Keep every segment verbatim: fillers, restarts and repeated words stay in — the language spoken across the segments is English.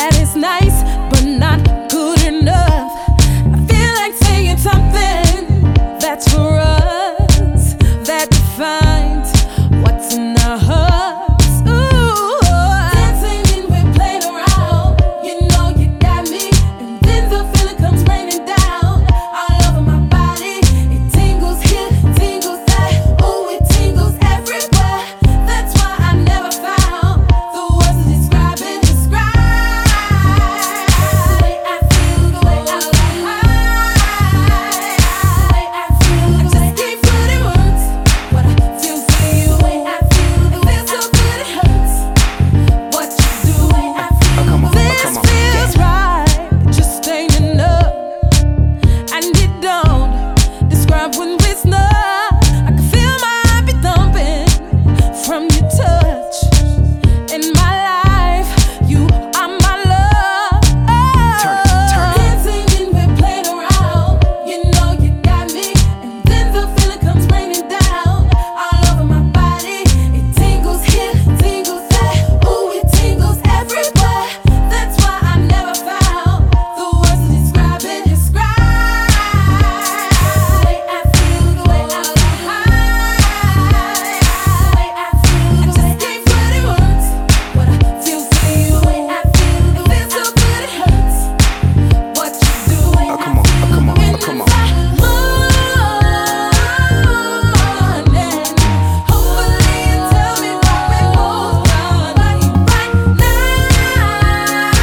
that is nice, but not good enough. I feel like saying something that's for us, that defines what's in our hearts. Ooh, dancing and we're playing around. You know you got me, and then the feeling comes raining down all over my body. It tingles here, tingles there. Ooh, it tingles everywhere. That's why I never found the words to describe it. Describe the way I feel, the way I feel. The way I feel, I just can't put in words what I feel for you. The way I feel, it feels so good it hurts. What you do, the way I feel. Oh, come on, oh, This come on. feels right, it just ain't enough, and it don't describe when we snug. I can feel my heart be thumping from your touch. In my life, you are my love. Turn it, turn it. Dancing and we're playing around. You know you got me, and then the feeling comes raining down all over my body. It tingles here, tingles there. Ooh, it tingles everywhere. That's why I never found the words to describe it. Describe the way I feel, the way I feel. The way I feel, I just can't put in words what I feel for you. The way I feel, it feels so good it hurts. What you do, the way Oh, I come on, oh, come on, oh, come on. Hopefully you tell me what we both done right now.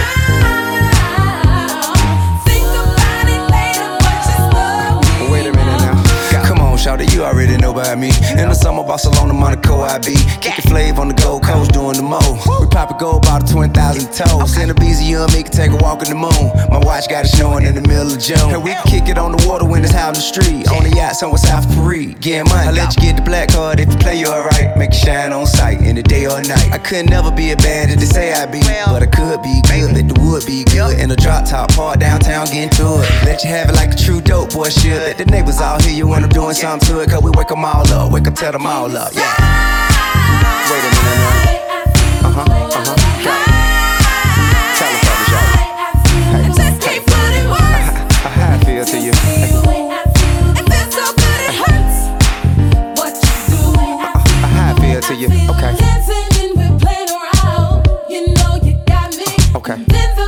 Think about it later, but you still Wait a minute now. Come on, shawty, you already know about me. In the summer, Barcelona, Monaco, I be kicking flavor on the Gold Coast, doing the mo. We pop a gold bottle, twenty thousand toes. In a busy you and me can take a walk in the moon. My watch got it snowing in the middle of June. And we can kick it on the water when it's out in the street. On the yacht somewhere South Paris, getting money. I let you get the black card if you play you alright. Make it shine on sight in the day or night. I could never be a bad as they say I be, but I could be good. Let the wood be good in a drop top park downtown, getting to it. Let you have it like a true dope boy should. Let the neighbors all hear you when I'm doing something to it. Cause we wake them all up, wake up, tell them all up, yeah. Wait a minute now. Uh-huh, uh-huh, yeah. Tell them something, y'all. I just can't put in words. How I feel to you. The way I feel, it feels so good it hurts. What you do, the way I feel. How I feel to you, okay. Dancing and we're playing around. You know you got me. Okay. And then